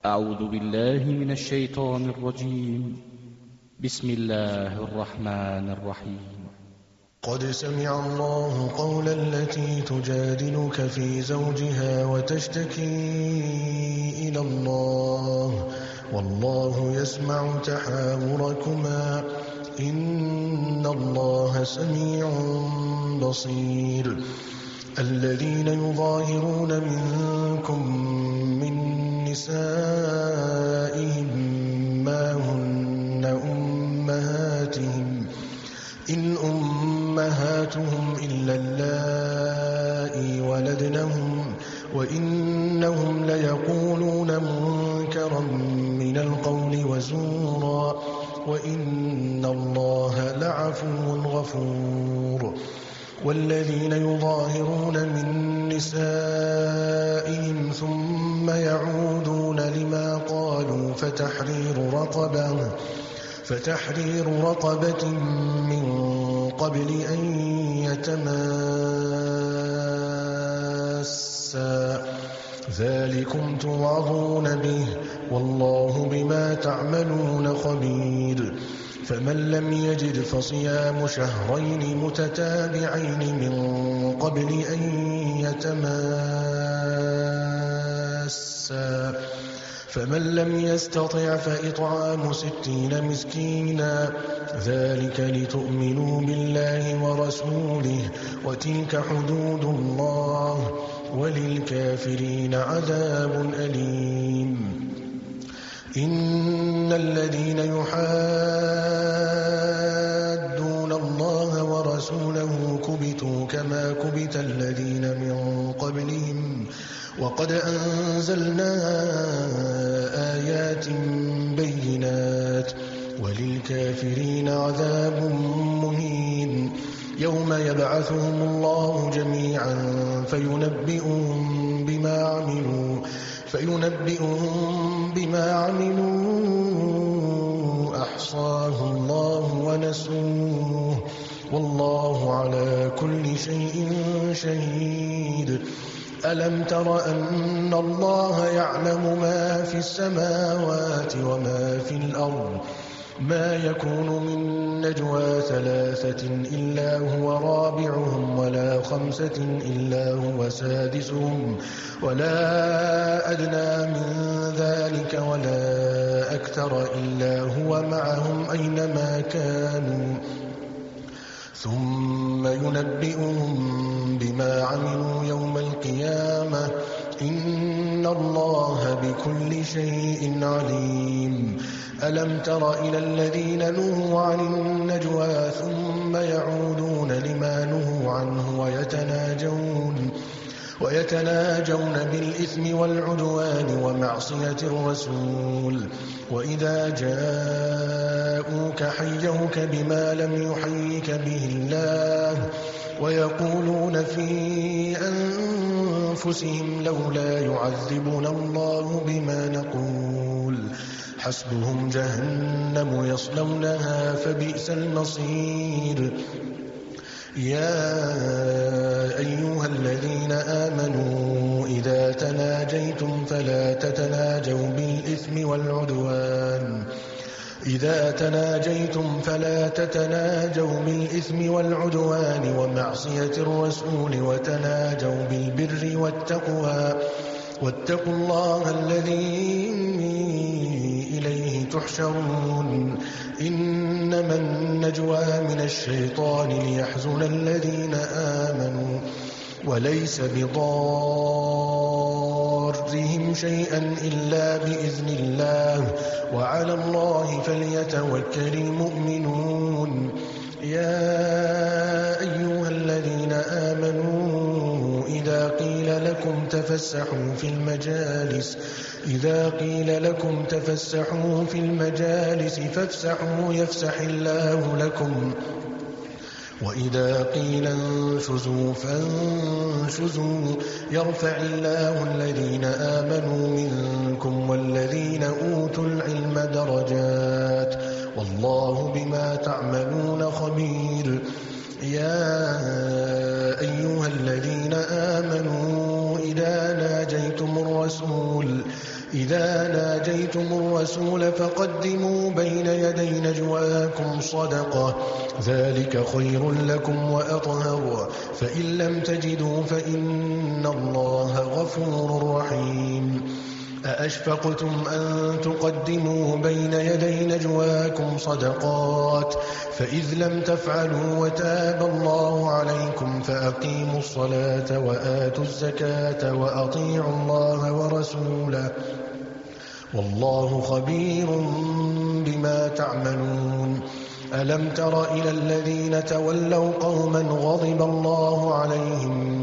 أعوذ بالله من الشيطان الرجيم. بسم الله الرحمن الرحيم. قد سمع الله قول التي تجادلك في زوجها وتشتكي إلى الله والله يسمع تحاوركما إن الله سميع بصير. الذين يظاهرون منكم من نسائهم ما هن أمهاتهم إن أمهاتهم إلا اللائي ولدنهم وإنهم ليقولون منكرا من القول وزورا وإن الله لعفو غفور. والذين يظاهرون من نسائهم ثم يعودون لما قالوا فتحرير رقبة من قبل أن يتماسا ذلكم توعظون به والله بما تعملون خبير. فمن لم يجد فصيام شهرين متتابعين من قبل أن يتماسا فمن لم يستطع فإطعام 60 مسكينا ذلك لتؤمنوا بالله ورسوله وتلك حدود الله وللكافرين عذاب أليم. إن الذين يحادون الله ورسوله كبتوا كما كبت الذين من قبلهم وقد أنزلنا آيات بينات وللكافرين عذاب مهين. يوم يبعثهم الله جميعا فينبئهم بما عملوا أحصاه الله ونسوه والله على كل شيء شهيد. ألم تر أن الله يعلم ما في السماوات وما في الأرض ما يكون من نجوى 3 إلا هو رابعهم ولا 5 إلا هو سادسهم ولا أدنى من ذلك ولا أكثر إلا هو معهم أينما كانوا ثم ينبئهم بما عملوا يوم القيامة إن الله بكل شيء عليم. ألم تر إلى الذين نهوا عن النجوى ثم يعودون لما نهوا عنه ويتناجون بالإثم والعدوان ومعصية الرسول وإذا جاءوك حيوك بما لم يحيك به الله ويقولون في أنفسهم لولا يعذبنا الله بما نقول حسبهم جهنم يصلونها فبئس المصير. يا أيها الذين آمنوا إذا تناجيتم فلا تتناجوا بالإثم والعدوان ومعصية الرسول وتناجوا بالبر والتقوى واتقوا الله الذي إليه تحشرون. إنما النجوى من الشيطان ليحزن الذين آمنوا وليس بضارهم شيئا إلا بإذن الله وعلى الله فليتوكل المؤمنون. يا أيها الذين آمنوا إذا قيل لكم تفسحوا في المجالس فافسحوا يفسح الله لكم وإذا قيل انشزوا فانشزوا يرفع الله الذين آمنوا منكم والذين أوتوا العلم درجات والله بما تعملون خبير. يا أيها الذين آمنوا إذا إذا ناجيتم الرسول فقدموا بين يدي نجواكم صدقة ذلك خير لكم وأطهر فإن لم تجدوا فإن الله غفور رحيم أأشفقتم أن تقدموا بين يدي نجواكم صدقات فإذ لم تفعلوا وتاب الله عليكم فأقيموا الصلاة وآتوا الزكاة وأطيعوا الله ورسوله والله خبير بما تعملون ألم تر إلى الذين تولوا قوما غضب الله عليهم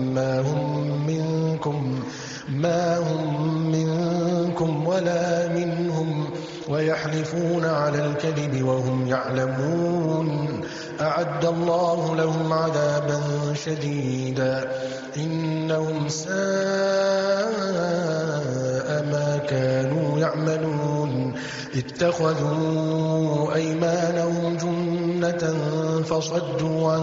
ما هم منكم ولا منهم ويحلفون على الكذب وهم يعلمون أعد الله لهم عذابا شديدا إنهم ساء ما كانوا يعملون اتخذوا أيمانهم جنة فصدوا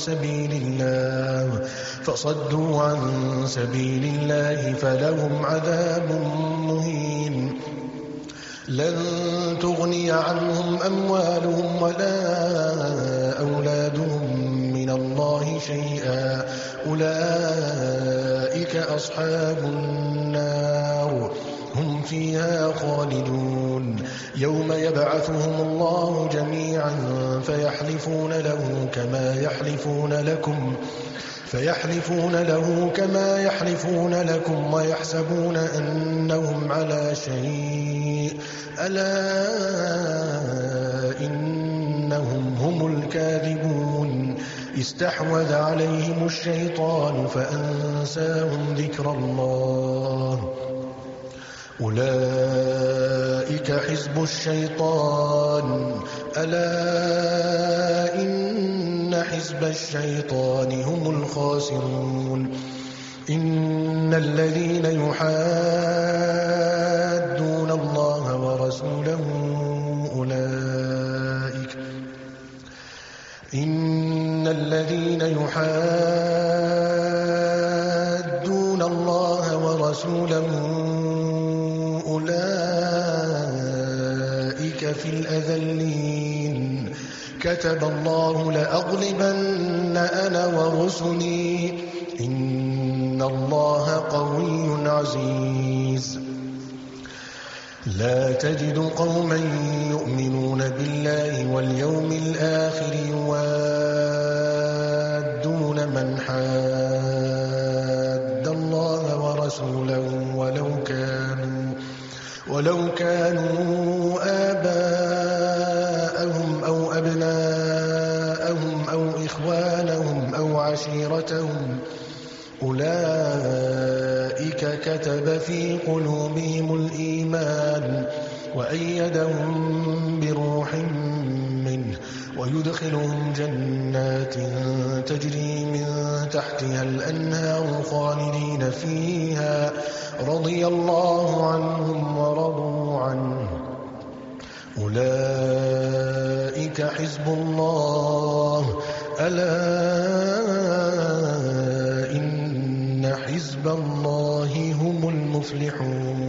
عن سبيل الله فلهم عذاب مهين لن تغني عنهم أموالهم ولا أولادهم من الله شيئا أولئك أصحاب النار هم فيها خالدون يوم يبعثهم الله جميعا فيحلفون له كما يحلفون لكم ويحسبون أنهم على شيء ألا إنهم هم الكاذبون استحوذ عليهم الشيطان فأنساهم ذكر الله أولئك حزب الشيطان ألا إن حزب الشيطان هم الخاسرون إن الذين يحادون الله ورسوله أولئك في الأذلين كتب الله لأغلبن أنا ورسلي إن الله قوي عزيز لا تجد قوما يؤمنون بالله واليوم الآخر يوادون من حاد الله ورسوله ولو كانوا آباءهم أو أبناءهم أو إخوانهم أو عشيرتهم أولئك كتب في قلوبهم الإيمان وأيدهم بروح منه ويدخلهم جنات تجري من تحتها الأنهار خالدين فيها رضي الله عنهم ورضوا عنه أولئك حزب الله ألا إن حزب الله هم المفلحون